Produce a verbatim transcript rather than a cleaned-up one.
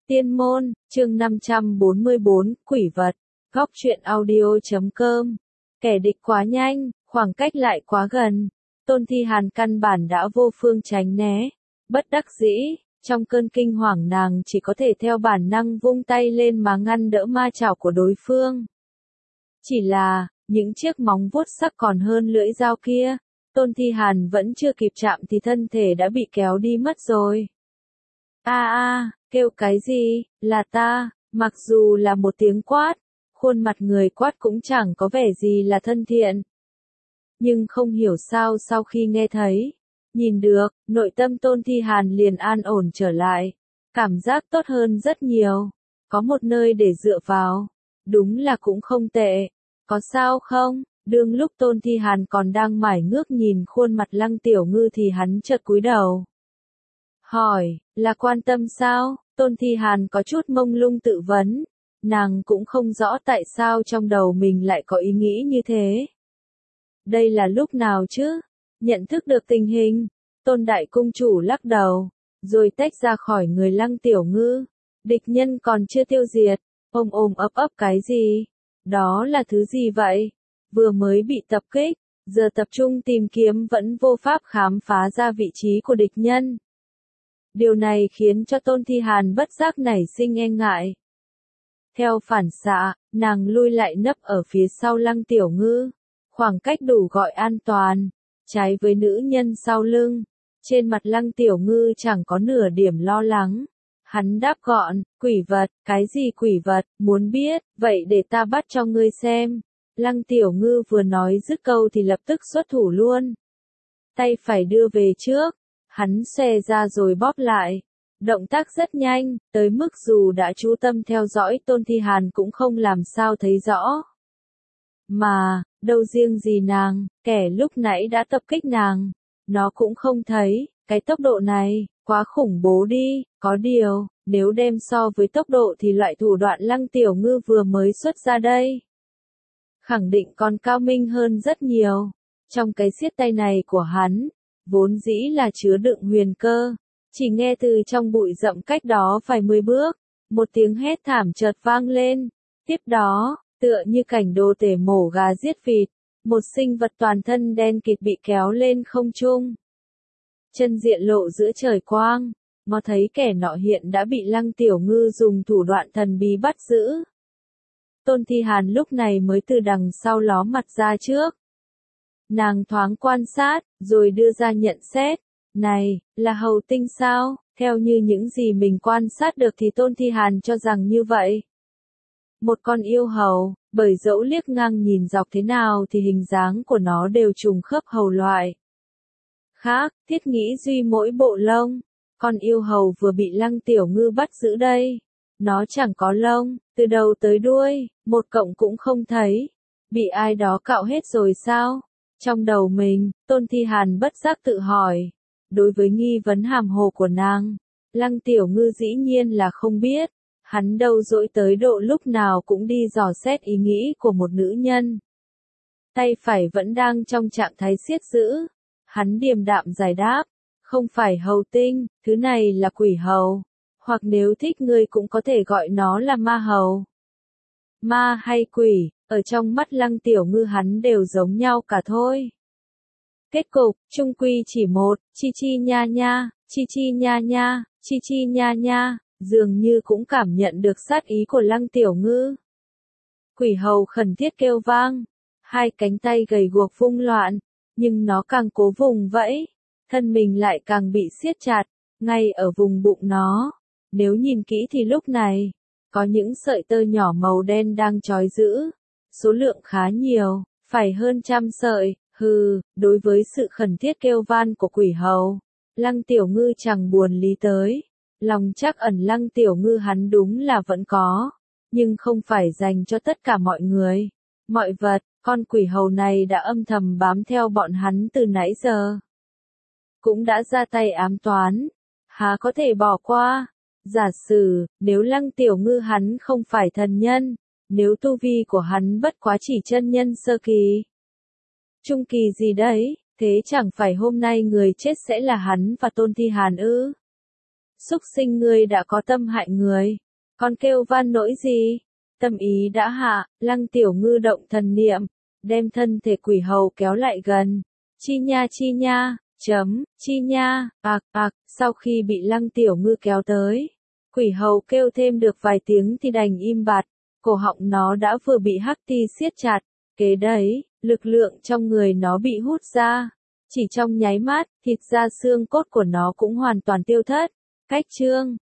Tiên môn, chương năm trăm bốn mươi bốn, quỷ vật, góc truyện audio chấm com. Kẻ địch quá nhanh, khoảng cách lại quá gần. Tôn Thi Hàn căn bản đã vô phương tránh né. Bất đắc dĩ, trong cơn kinh hoàng nàng chỉ có thể theo bản năng vung tay lên mà ngăn đỡ ma chảo của đối phương. Chỉ là, những chiếc móng vuốt sắc còn hơn lưỡi dao kia, Tôn Thi Hàn vẫn chưa kịp chạm thì thân thể đã bị kéo đi mất rồi. A a, kêu cái gì, là ta, mặc dù là một tiếng quát, khuôn mặt người quát cũng chẳng có vẻ gì là thân thiện. Nhưng không hiểu sao sau khi nghe thấy, nhìn được, nội tâm Tôn Thi Hàn liền an ổn trở lại, cảm giác tốt hơn rất nhiều, có một nơi để dựa vào, đúng là cũng không tệ, có sao không? Đương lúc Tôn Thi Hàn còn đang mải ngước nhìn khuôn mặt Lăng Tiểu Ngư thì hắn chợt cúi đầu. Hỏi, là quan tâm sao? Tôn Thi Hàn có chút mông lung tự vấn, nàng cũng không rõ tại sao trong đầu mình lại có ý nghĩ như thế. Đây là lúc nào chứ? Nhận thức được tình hình, Tôn Đại Cung Chủ lắc đầu, rồi tách ra khỏi người Lăng Tiểu Ngư. Địch nhân còn chưa tiêu diệt, ôm ôm ấp ấp cái gì? Đó là thứ gì vậy? Vừa mới bị tập kích, giờ tập trung tìm kiếm vẫn vô pháp khám phá ra vị trí của địch nhân. Điều này khiến cho Tôn Thi Hàn bất giác nảy sinh e ngại. Theo phản xạ, nàng lui lại nấp ở phía sau Lăng Tiểu Ngư, khoảng cách đủ gọi an toàn, trái với nữ nhân sau lưng. Trên mặt Lăng Tiểu Ngư chẳng có nửa điểm lo lắng. Hắn đáp gọn, quỷ vật, cái gì quỷ vật, muốn biết, vậy để ta bắt cho ngươi xem. Lăng Tiểu Ngư vừa nói dứt câu thì lập tức xuất thủ luôn. Tay phải đưa về trước, hắn xòe ra rồi bóp lại. Động tác rất nhanh, tới mức dù đã chú tâm theo dõi Tôn Thi Hàn cũng không làm sao thấy rõ. Mà, đâu riêng gì nàng, kẻ lúc nãy đã tập kích nàng, nó cũng không thấy, cái tốc độ này, quá khủng bố đi, có điều, nếu đem so với tốc độ thì loại thủ đoạn Lăng Tiểu Ngư vừa mới xuất ra đây. Khẳng định còn cao minh hơn rất nhiều. Trong cái siết tay này của hắn, vốn dĩ là chứa đựng huyền cơ. Chỉ nghe từ trong bụi rậm cách đó vài mươi bước, một tiếng hét thảm chợt vang lên. Tiếp đó, tựa như cảnh đồ tể mổ gà giết vịt, một sinh vật toàn thân đen kịt bị kéo lên không trung. Chân diện lộ giữa trời quang, ngó thấy kẻ nọ hiện đã bị Lăng Tiểu Ngư dùng thủ đoạn thần bí bắt giữ. Tôn Thi Hàn lúc này mới từ đằng sau ló mặt ra trước. Nàng thoáng quan sát, rồi đưa ra nhận xét. Này, là hầu tinh sao? Theo như những gì mình quan sát được thì Tôn Thi Hàn cho rằng như vậy. Một con yêu hầu, bởi dẫu liếc ngang nhìn dọc thế nào thì hình dáng của nó đều trùng khớp hầu loại. Khác, thiết nghĩ duy mỗi bộ lông. Con yêu hầu vừa bị Lăng Tiểu Ngư bắt giữ đây. Nó chẳng có lông, từ đầu tới đuôi, một cọng cũng không thấy. Bị ai đó cạo hết rồi sao? Trong đầu mình, Tôn Thi Hàn bất giác tự hỏi. Đối với nghi vấn hàm hồ của nàng, Lăng Tiểu Ngư dĩ nhiên là không biết. Hắn đâu dỗi tới độ lúc nào cũng đi dò xét ý nghĩ của một nữ nhân. Tay phải vẫn đang trong trạng thái siết giữ. Hắn điềm đạm giải đáp. Không phải hầu tinh, thứ này là quỷ hầu. Hoặc nếu thích ngươi cũng có thể gọi nó là ma hầu. Ma hay quỷ, ở trong mắt Lăng Tiểu Ngư hắn đều giống nhau cả thôi. Kết cục, chung quy chỉ một, chi chi nha nha, chi chi nha nha, chi chi nha nha, dường như cũng cảm nhận được sát ý của Lăng Tiểu Ngư. Quỷ hầu khẩn thiết kêu vang, hai cánh tay gầy guộc vung loạn, nhưng nó càng cố vùng vẫy, thân mình lại càng bị siết chặt, ngay ở vùng bụng nó. Nếu nhìn kỹ thì lúc này, có những sợi tơ nhỏ màu đen đang trói giữ, số lượng khá nhiều, phải hơn trăm sợi. Hừ, đối với sự khẩn thiết kêu van của quỷ hầu, Lăng Tiểu Ngư chẳng buồn lý tới. Lòng trắc ẩn Lăng Tiểu Ngư hắn đúng là vẫn có, nhưng không phải dành cho tất cả mọi người, mọi vật. Con quỷ hầu này đã âm thầm bám theo bọn hắn từ nãy giờ, cũng đã ra tay ám toán, há có thể bỏ qua. Giả sử, nếu Lăng Tiểu Ngư hắn không phải thần nhân, nếu tu vi của hắn bất quá chỉ chân nhân sơ kỳ, trung kỳ gì đấy, thế chẳng phải hôm nay người chết sẽ là hắn và Tôn Thi Hàn ư? Súc sinh ngươi đã có tâm hại người. Còn kêu van nỗi gì? Tâm ý đã hạ, Lăng Tiểu Ngư động thần niệm, đem thân thể quỷ hầu kéo lại gần. Chi nha chi nha, chấm, chi nha, ạc, ạc, sau khi bị Lăng Tiểu Ngư kéo tới. Quỷ hầu kêu thêm được vài tiếng thì đành im bặt, cổ họng nó đã vừa bị hắc ti siết chặt, kế đấy, lực lượng trong người nó bị hút ra. Chỉ trong nháy mắt, thịt da xương cốt của nó cũng hoàn toàn tiêu thất. Cách chương